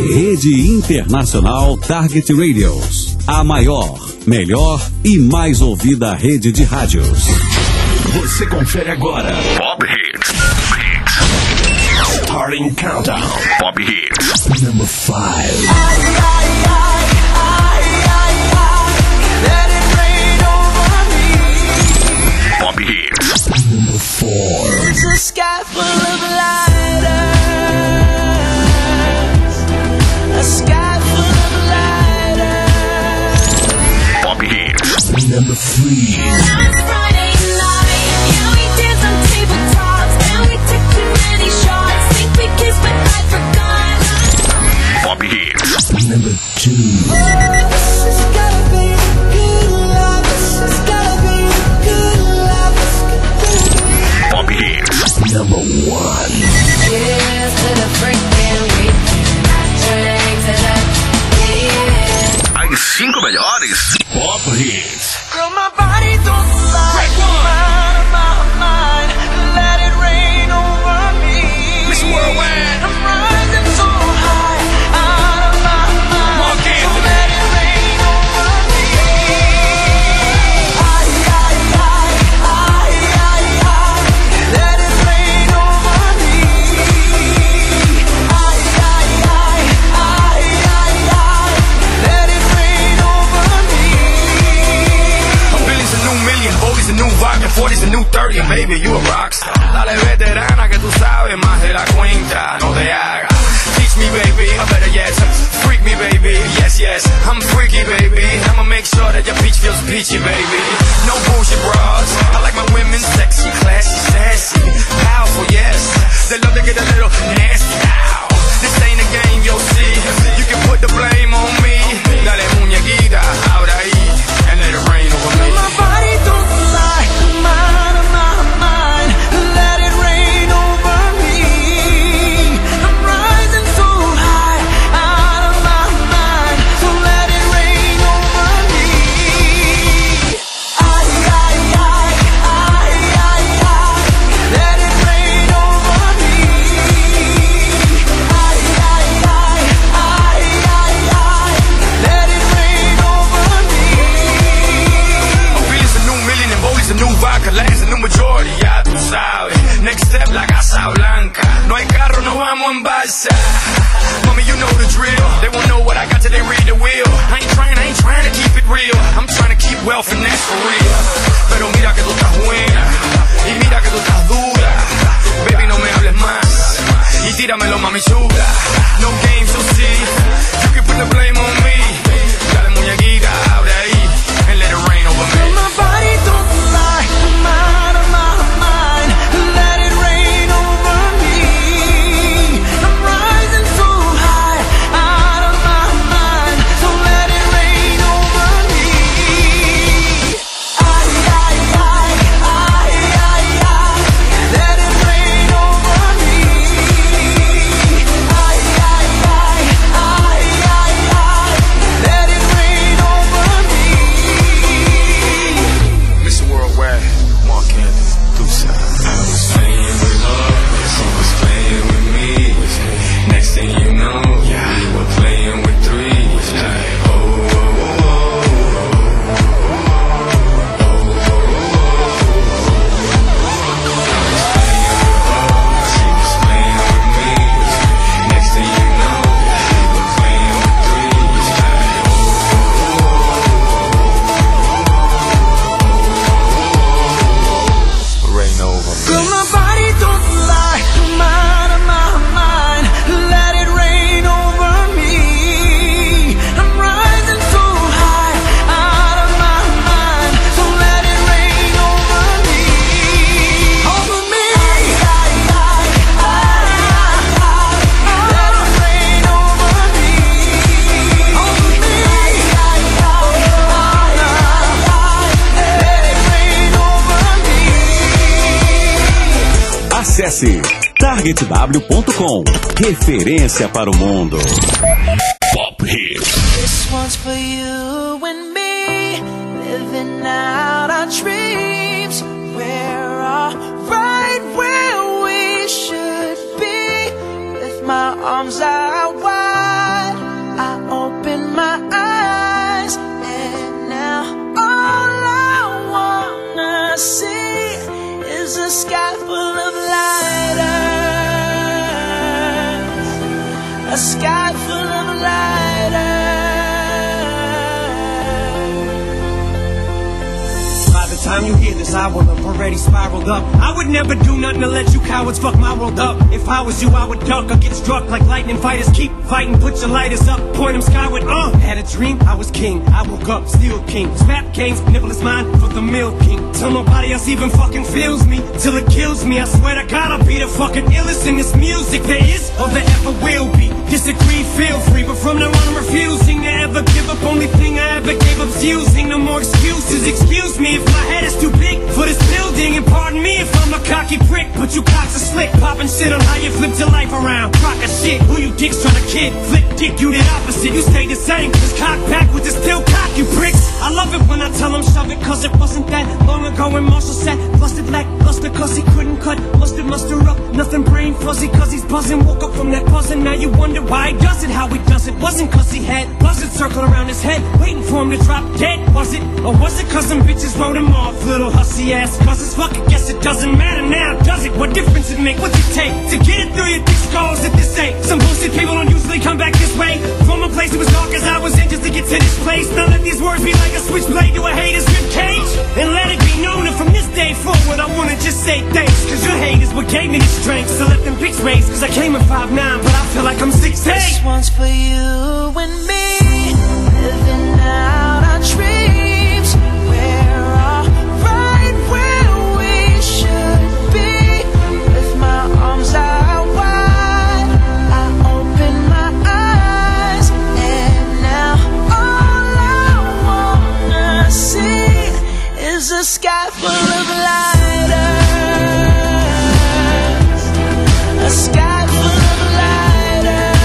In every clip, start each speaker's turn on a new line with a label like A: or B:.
A: Rede Internacional Target Radios. A maior, melhor e mais ouvida rede de rádios.
B: Você confere agora Pop Hits. Starting Countdown. Pop Hits. Number 5. Pop Hits. Number 4.
C: It's a sky full of lighters. A sky full of lighters.
B: Pop Hits. Number 3.
C: Last Friday night, yeah, we danced on tabletops, and we took too many shots. Think we kissed, but I forgot.
B: Pop Hits. Number 2.
C: This has gotta be good love. This has gotta be good love.
B: Pop Hits. Number 1.
C: Cheers to the freaking weekend. Drink to the weekend.
B: As 5 melhores Pop Hits.
C: Girl, my body don't lie. My mind, let it rain over me.
B: Miss Worldwide.
C: I'm rising so high, out of my mind.
B: Walk in.
C: So let it rain over me. Let it rain over me. Let it rain over me.
D: A billion's a new million, Boldy's a new vodka, 40's a new 30, and baby, you a rockstar. Dale veterana que tú sabes más de la cuenta, no te hagas. Teach me, baby, or better yet, freak me, baby. Yes, yes, I'm freaky, baby. I'ma make sure that your peach feels peachy, baby. No bullshit bras. I like my women sexy, classy, sassy, powerful, yes. They love to get a little nasty. Ow. This ain't a game, you'll see. You can put the blame on me. Dale muñequita, ahora ahí, and let it rain over me.
C: My body don't lie, out of my mind. Let it rain over me. I'm rising so high, out of my mind. So let it rain over me. Let it rain over me. Let it rain over me.
D: A billion's a new million, and Boldy's a new vodka, Latin's a new majority, ya tú sabes. Next step, la Casa Blanca. No hay carro, no vamos en balsa. Mommy, you know the drill. They won't know what I got till they read the wheel. I ain't trying to keep it real. I'm trying to keep wealth and that's for real. Pero mira que tú estás buena, y mira que tú estás dura. Baby, no me hables más, y tíramelo, mami chula. No games, you'll see. You can put the blame on me. Dale muñequita, abre ahí, and let it rain over me.
C: My body don't lie, I'm out of my mind. Let it rain over me. I'm rising so high, out of my mind. So let it rain over me. Let it rain over me. Let it rain over me.
D: Mr. Worldwide, Mark Anthony, Dusa. I was playing with love, she was playing with me. Next thing you know, we were playing with threes. Like, oh, oh, oh, she was playing with me. Next thing you know, we were playing with threes. Like, rain over me.
C: Girl, my body don't lie, I'm out of my mind. Let it rain over me. I'm rising so high, out of my mind. So let it rain over me. Over me. Let it rain over me. Over me. Let it rain over me.
A: Acesse targetw.com. Referência para o mundo.
B: Pop Hits.
C: This one's for you and me, living out our dreams. We're all right where we should be, with my arms out wide.
E: haters, I will have already spiraled up. I would never do nothing to let you cowards fuck my world up. If I was you, I would duck or get struck like lightning fighters. Keep fighting, put your lighters up, point them skyward. Had a dream, I was king. I woke up, still king. Snap games, nibble is mine for the milk king. Till nobody else even fucking feels me, till it kills me. I swear to God, I'll be the fucking illest in this music there is or there ever will be. Disagree, feel free, but from now on I'm refusing to ever give up. Only thing I ever gave up's using. No more excuses. Excuse me if my head is too big for this building, and pardon me if I'm a cocky prick. But you cocks are slick, popping shit on how you flipped your life around. Crock of shit, who you dicks trying to kid? Flip dick, you did opposite. You stay the same, cause cock backwards is still cock, you pricks. I love it when I tell them shove it, cause it wasn't that long ago when Marshall said busted lackluster cause he couldn't cut. Muster up, nothing brain fuzzy cause he's buzzing. Woke up from that buzzing, now you wonder why he does it. How he does it wasn't cause he had buzzards circling around his head waiting for him to drop dead, was it? Or was it cause some bitches wrote him off? Little hussy ass buzzers, fuck it, guess it doesn't matter now, does it? What difference it make? What's it take to get it through your thick skulls at this age? Some bullshit people don't usually come back this way. From a place that was dark as I was in just to get to this place. Now let these words be like a switchblade to a hater's ribcage, and let it be known that from this day forward I wanna just say thanks, cause your hate is what gave me the strength. So let them pics raise, cause I came in 5'9", but I feel like I'm 6'8".
C: This one's for you and me, living out our dreams. We're all right where we should be. With my arms out wide, I open my eyes, and now all I wanna see is a sky full of lighters. A sky full of lighters.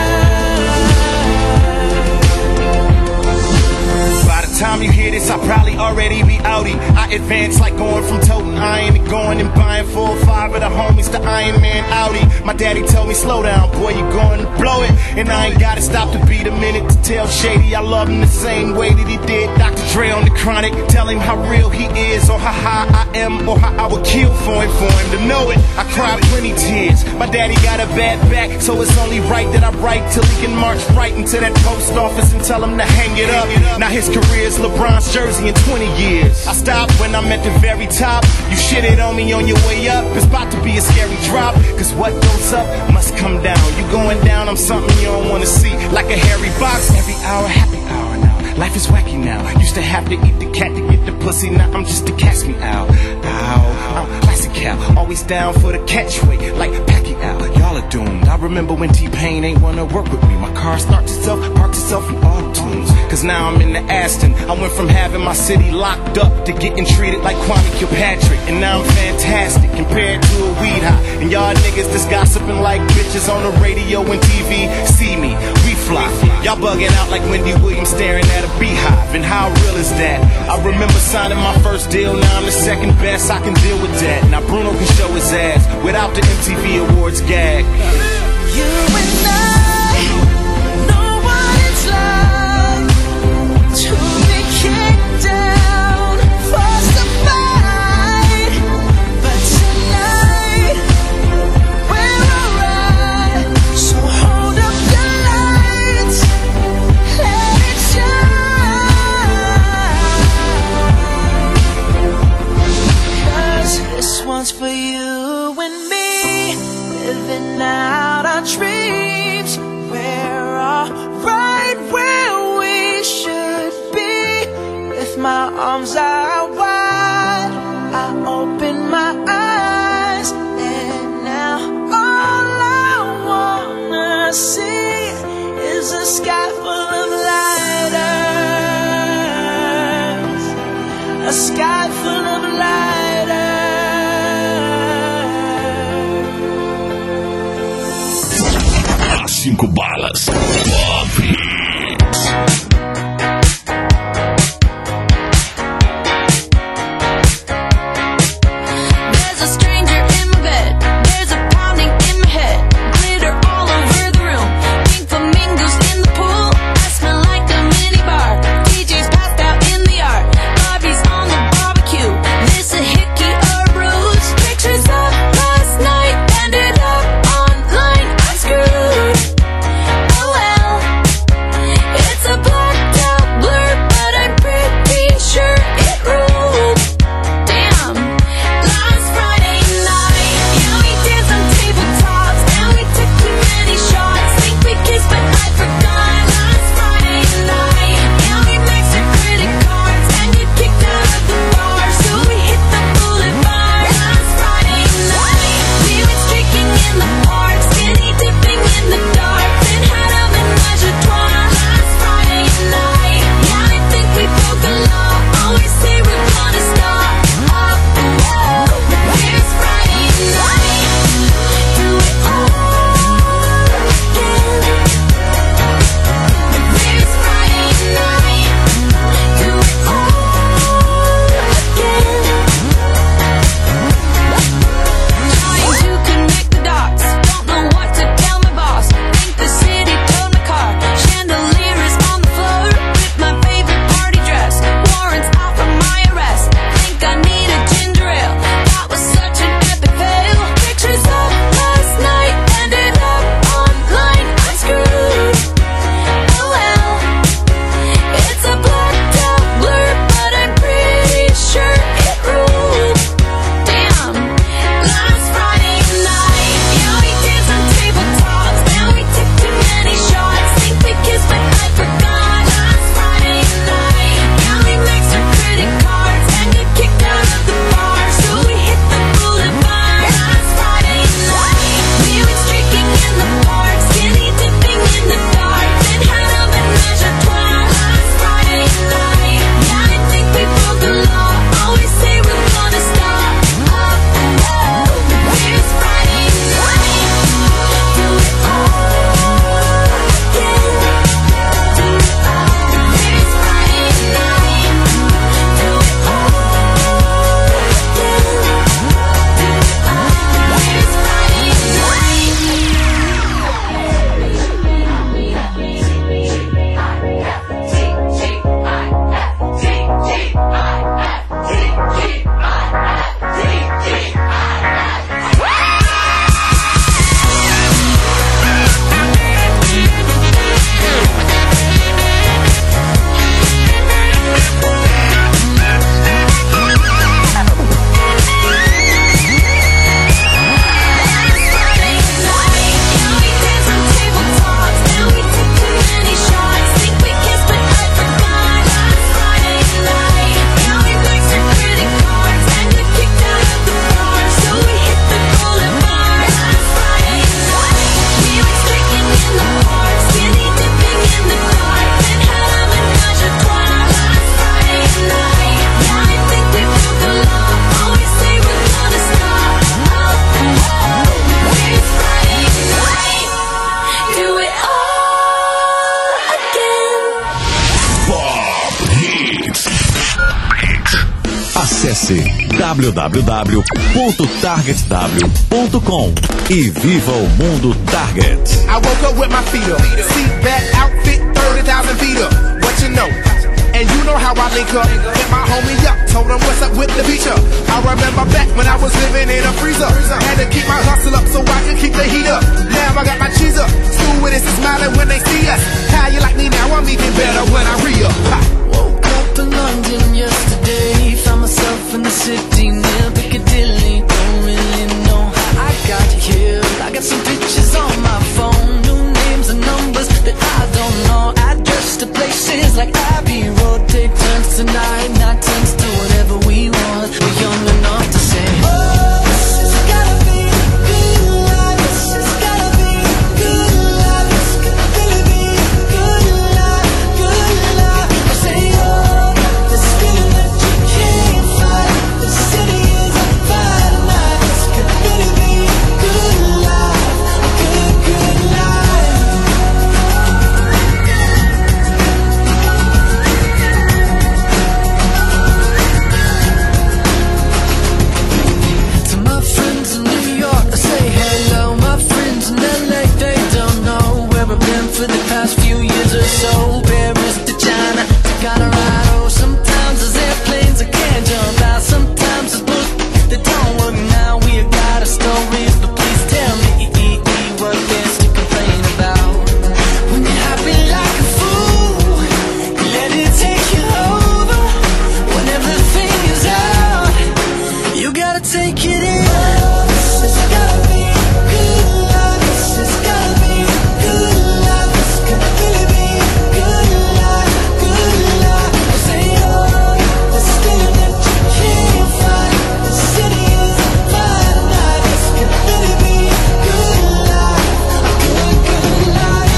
F: By the time you hear this, I'll probably already be outie. I advance like going from toting iron to going and buying 4 or 5 of the homies to Iron Man Audi. My daddy told me, slow down, boy, you're going to blow it. And I ain't gotta stop to beat a minute to tell Shady I love him the same way that he did Dr. Dre on the Chronic. Tell him how real he is, or how high I am, or how I would kill for him to know it. I cried plenty tears. My daddy got a bad back, so it's only right that I write till he can march right into that post office and tell him to hang it up. Now his career's LeBron's jersey in 20 years. I stopped when I'm at the very top. You shitted on me on your way up. It's about to be a scary drop, cause what goes up must come down. You going down, I'm something you don't wanna see. Like a hairy box, every hour, happy hour now. Life is wacky now. Used to have to eat the cat to get the pussy. Now I'm just a catch me out. Ow, I'm classic Cal. Always down for the catchweight, like Pacquiao. Y'all are doomed. I remember when T-Pain ain't wanna work with me. My car starts itself, parks itself in auto-tunes. Cause now I'm in the Aston. I went from having my city locked up to getting treated like Kwame Kilpatrick. And now I'm fantastic compared to a weed high. And y'all niggas that's gossiping like bitches on the radio and TV. See me, we fly. Y'all bugging out like Wendy Williams staring at a beehive. And how real is that? I remember signing my first deal. Now I'm the second best, I can deal with that. Now Bruno can show his ass without the MTV Awards gag.
C: You and I know what it's like to be kicked down, forced to fight. But tonight we're alright. So hold up the lights, let it shine. 'Cause this one's for you and me, living out our dreams. We're all right where we should be. With my arms out wide, I open my eyes, and now all I wanna see is a sky full of lighters. A sky full of lighters.
B: 5 balas. Pop Hits.
G: There's a stranger in my bed. There's a pounding in my head. Glitter all over the room. Pink flamingos in the pool. I smell like a mini bar. DJ's passed out in the yard. Bobby's on the barbecue. This a hickey or a bruise. Pictures of last night ended up online. I'm screwed. Oh well.
A: www.targetw.com e viva o mundo Target.
F: I woke up with my feet up, seat back, outfit 30,000 feet up. What you know? And you know how I link up. Hit my homie up, told him what's up with the feature. I remember back when I was living in a freezer. Had to keep my hustle up so I could keep the heat up. Now I got my cheese up. Stewardess is smiling when they see us. How you like me now? I'm even better when I re-up.
C: Woke up in London yesterday. Found myself in the city near Piccadilly. Don't really know how I got here. I got some pictures on my phone, new names and numbers that I don't know. Address to places like Abbey Road. Take turns tonight, not turns to whatever we want. We're young enough to say, oh, this has gotta be a good life. This has gotta be a good life. This could really be a good life, good life. I say, oh, this feeling that you can't fight. The city is on fire tonight. This could really be a good life, a good, good life. To my friends in New York, I say hello. My friends in LA, they don't know where I've been for the past few years or so. Paris to China to Colorado. Sometimes there's airplanes I can't jump out. Sometimes there's books that don't work now. We got our stories, but please tell me what there's to complain about. When you're happy like a fool, let it take you over. When everything is out, you gotta take it in. This has gotta be a good life. This has gotta be a good life. This could really be a good life, good life. I say, oh, this feeling that you can't fight. The city is on fire tonight. This could really be a good life, a good, good life.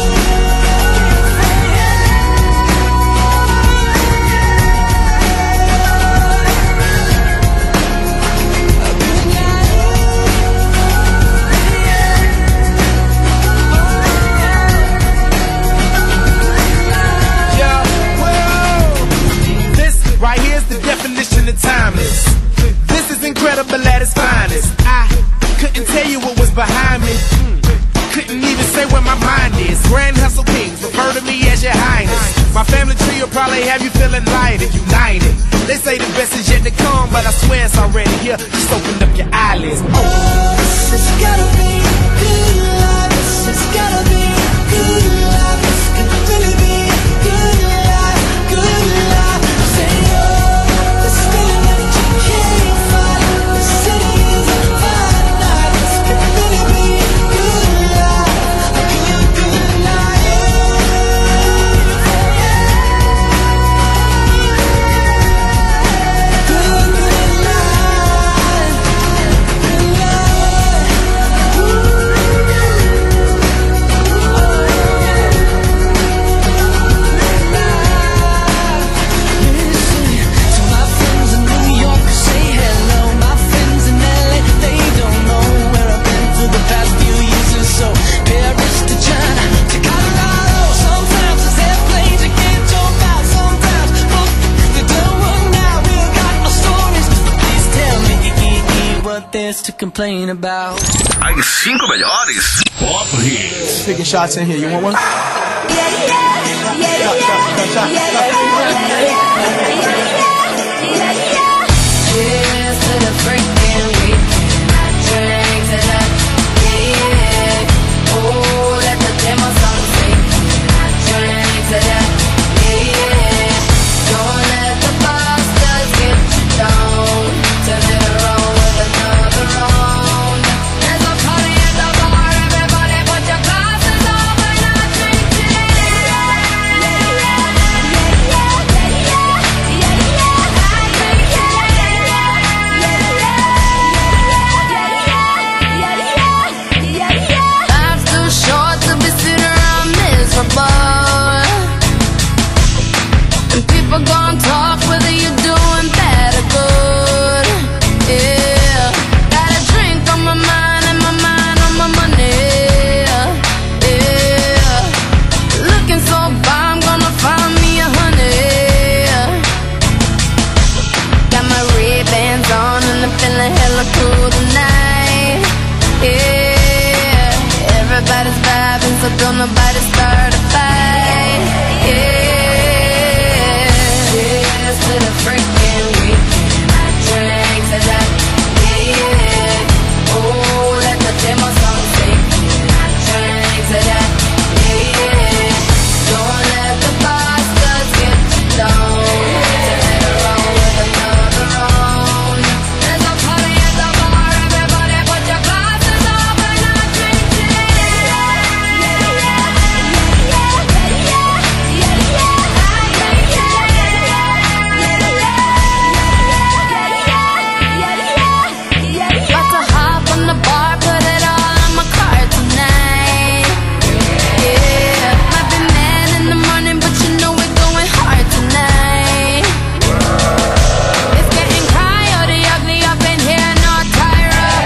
F: Yeah, well, this right here's the definition of timeless. This is incredible at its finest. I couldn't tell you what was behind me. Couldn't even say where my mind is. Grand Hustle Kings, refer to me as your highness. My family tree will probably have you feeling light and united. They say the best is yet to come, but I swear it's already here. Just open up your eyelids.
C: Oh, this has gotta be a good life. This has gotta be a good life. This could really be a good life, good life. I say, oh, this feeling that you can't fight. The city is on fire tonight. This could really be a good life, a good, good life. Good, good life, good life. Ooh.
H: there's to complain about.
B: As 5 melhores Pop Hits.
F: Taking shots in here. You want one?
C: Cheers to the freaking weekend. Drink to the yeah. Oh, let the demo song sing. Drink to the yeah. Don't let the bastards get you down. Turn it around with another round. There's a party at the bar. Everybody put your glasses on. We're not drinking. Yeah, yeah, yeah, yeah, yeah, yeah, yeah.
G: vibing, so don't nobody start a fight. Yeah. Cheers to the freaking weekend. I drank to that. Yeah, yeah. Oh, let the demo song sing. I drank to that. Yeah, yeah. Don't let the bastards get you down. Turn it around with another round. There's a party at the bar. Everybody put your glasses up and I drink to About to hop on the bar, put it all on my card tonight. Yeah, might be mad in the morning, but you know we're going hard tonight. It's getting coyote ugly up in here, no tire up.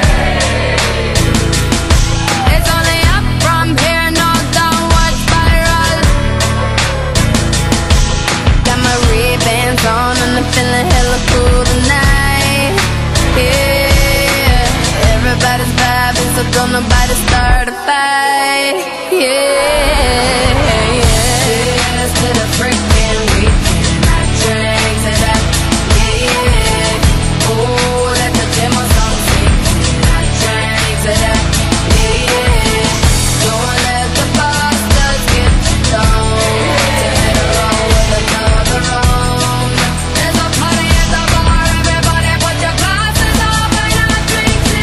G: It's only up from here, no downward spiral. Got my Ray-Bans on and I'm feeling hella cool tonight. Yeah, everybody's vibing, so don't nobody start a fight. Yeah, cheers to the freaking weekend. I drank to that. Yeah, yeah. Oh, let the demo song sing. I drank to that. Yeah, yeah. Don't let the bastards get you down. Turn it around with another round. There's a party at the bar. Everybody put your glasses up and I drink to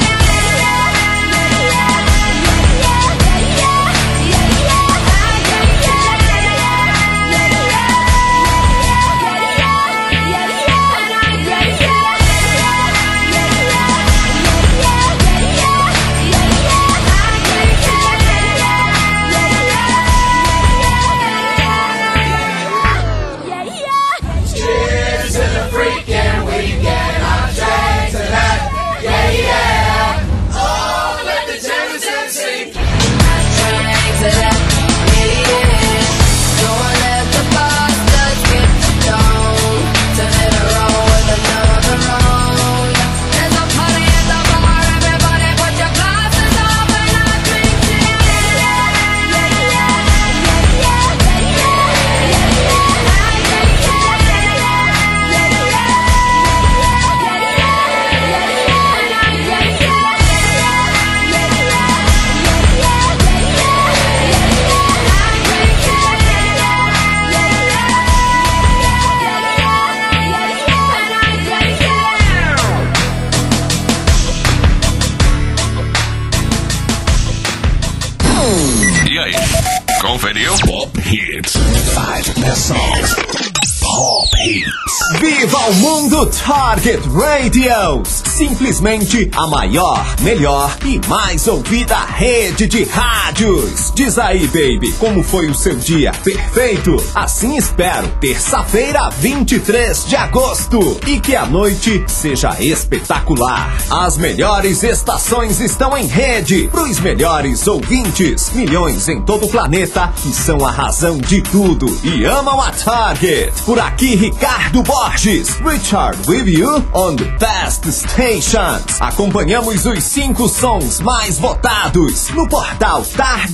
C: Cheers to the freaking weekend. I drank to that. Yeah, yeah. Oh, let the Jameson sing.
G: I drank to that. Yeah, yeah. Don't let the bastards get you down. Turn it around with another round. There's a party at the bar. Everybody put your glasses up and I drink to
B: E aí, conferiu? Pop Hits. 5 best songs. Pop Hits.
I: Viva o mundo Target Radios! Simplesmente a maior, melhor e mais ouvida rede de rádios. Diz aí, baby, como foi o seu dia? Perfeito? Assim espero. Terça-feira, 23 de agosto. E que a noite seja espetacular. As melhores estações estão em rede. Pros melhores ouvintes. Milhões em todo o planeta que são a razão de tudo e amam a Target. Por aqui, Ricardo Borges. Richard with you on the best stations. Acompanhamos os 5 sons mais votados no portal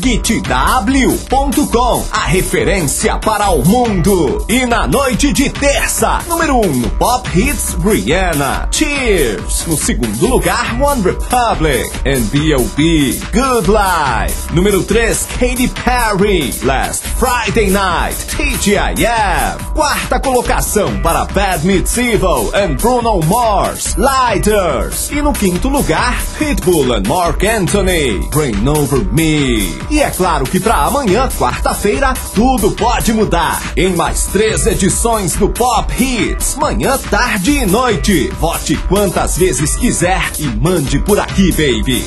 I: targetw.com, a referência para o mundo. E na noite de terça, número 1 no Pop Hits, Rihanna, Cheers. No segundo lugar, One Republic and B.O.B, Good Life. Número 3, Katy Perry, Last Friday Night, TGIF. Quarta colocação para Bad Meets Evil and Bruno Mars, Lighters. E no quinto lugar, Pitbull and Mark Anthony, Rain Over Me. E é claro que para amanhã, quarta-feira, tudo pode mudar. Em mais 3 edições do Pop Hits, manhã, tarde e noite. Vote quantas vezes quiser e mande por aqui, baby.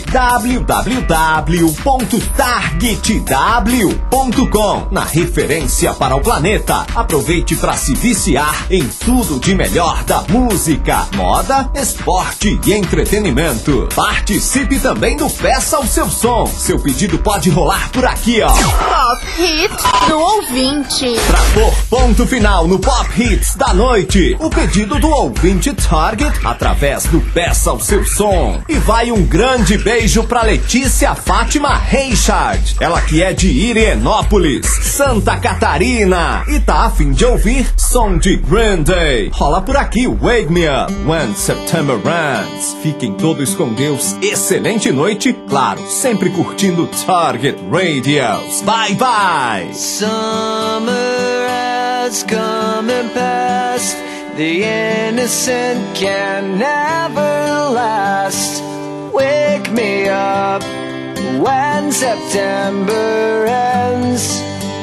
I: www.targetw.com, na referência para o planeta. Aproveite para se viciar em tudo de melhor da música, moda, esporte e entretenimento. Participe também do Peça o Seu Som. Seu pedido pode rolar por aqui, ó.
J: Pop Hits do ouvinte.
I: Pra pôr ponto final no Pop Hits da noite, o pedido do ouvinte Target através do Peça o Seu Som. E vai um grande beijo pra Letícia Fátima Reichard, ela que é de Irienópolis, Santa Catarina, e tá a fim de ouvir som de Green Day. Rola por aqui, Wake Me Up When September Ends. Fiquem todos com Deus, excelente noite, claro, sempre curtindo Target Radios. Bye bye!
H: Summer has come and passed. The innocent can never last. Wake me up when September ends.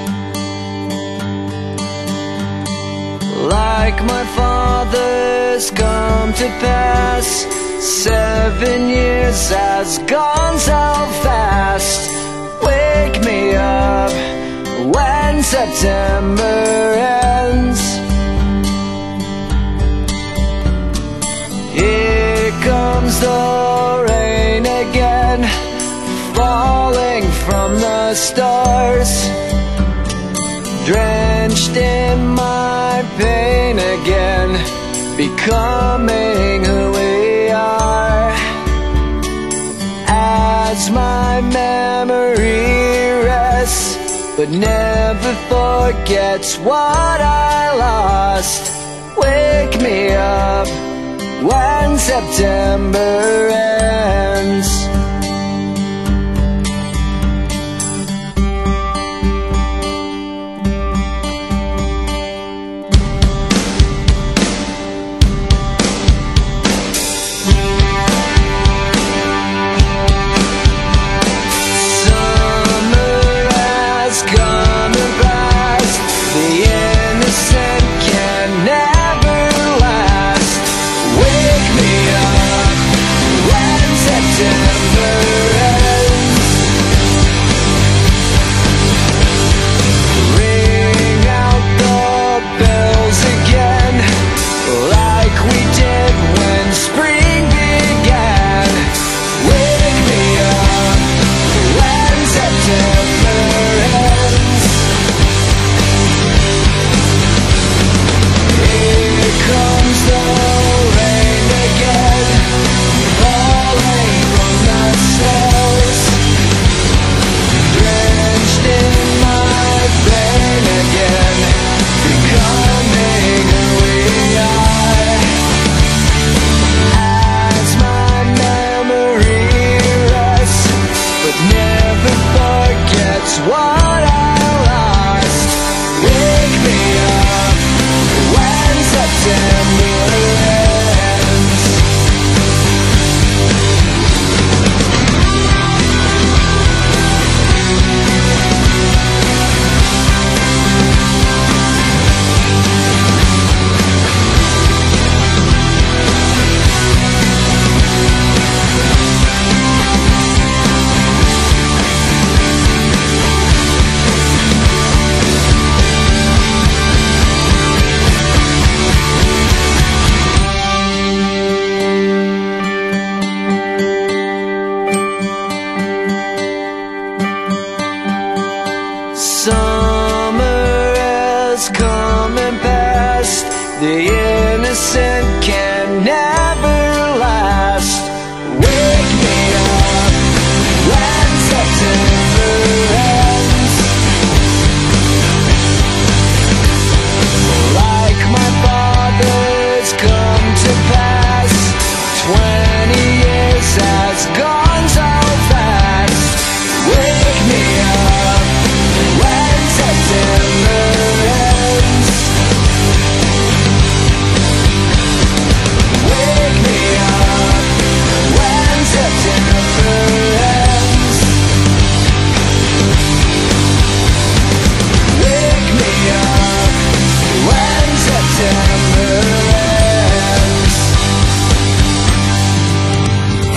H: Like my father's come to pass, 7 years has gone so fast. Wake me up when September ends. Here comes the rain again, falling from the stars, drenched in my pain again, becoming who we are. As my memory rests, but never forgets what I lost. Wake me up when September ends.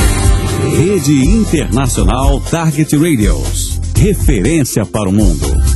A: Rede Internacional Target Radios. Referência para o mundo.